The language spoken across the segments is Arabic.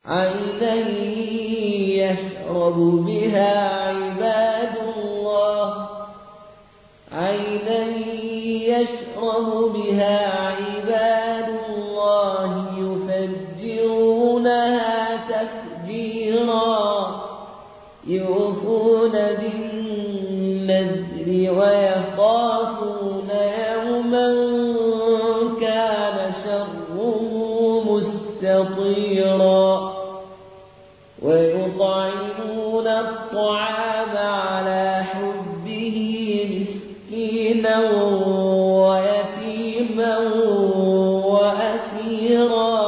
عينا يشرب بها عباد الله عينا يشرب بها عباد الله يفجرونها تفجيرا يوفون بالنذر ويخافون يوما كان شره مستطيرا ويطعمون الطعام على حبه مسكينا ويتيما وأسيرا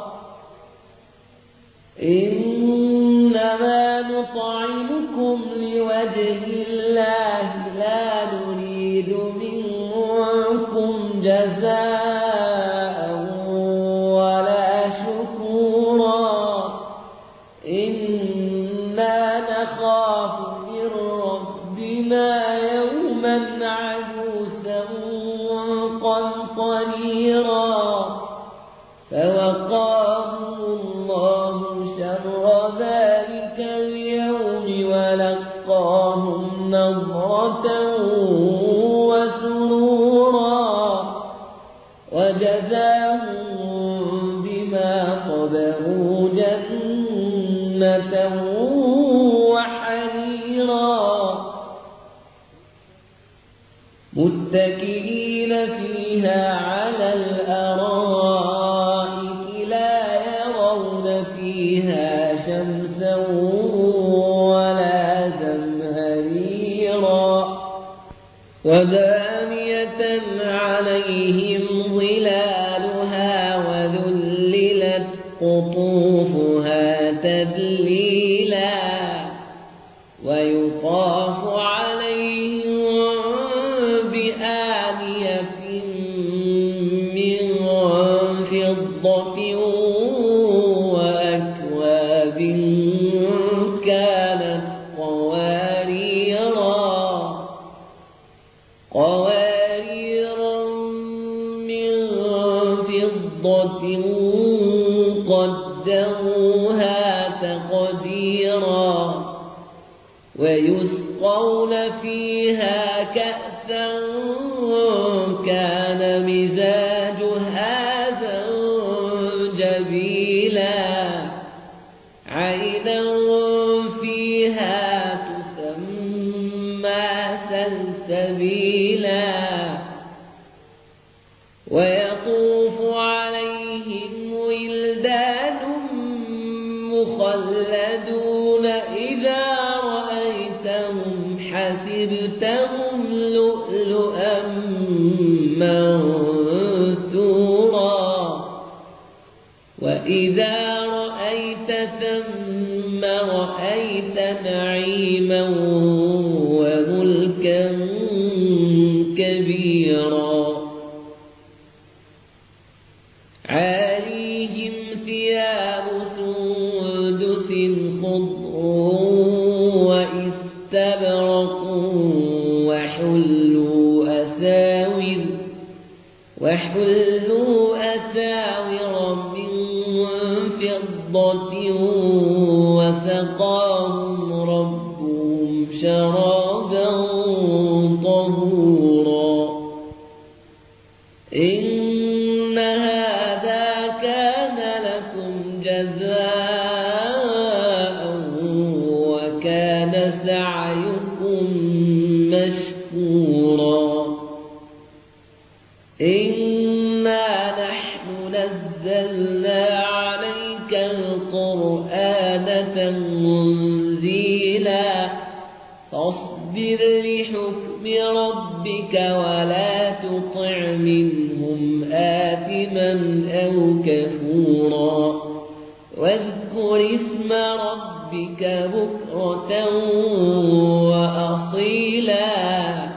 إنما نطعمكم لوجه الله لا نريد منكم جزاء ولا شكورا إنا نخاف من ربنا يوما عبوسا قمطريرا فوقاهم الله شر ذلك اليوم ولقاهم نضرة وسرورا وجزاهم بما صبروا جنة وحريرا متكئين فيها على الأرائك لا يرون فيها شمسا ولا زمهريرا ودانية عليهم ظلالها وذللت قطوفها تذليلا ويطاف عليهم بآنية من فضة وأكواب كانت قواريرا من فضة قدروها تقديرا ويسقون فيها كأسا كان مزاجها زنجبيلا عينا فيها تسمى سلسبيلا ويطوف عليهم ولدان مخلدون إذا رأيتهم حسبتهم لؤلؤا منثورا وإذا رأيت ثم رأيت نعيما وملكا كبيرا عاليهم ثياب سندس خضر واستبرق وحلوا أساور من فضة وسقاهم ربهم شرابا طهورا إن هذا كان لكم جزاء وكان سعيكم مشكورا إنا نحن نزلنا عليك القرآن تنزيلا فاصبر لحكم ربك ولا تطع منهم آثما أو كفورا واذكر اسم ربك بكرة وأصيلا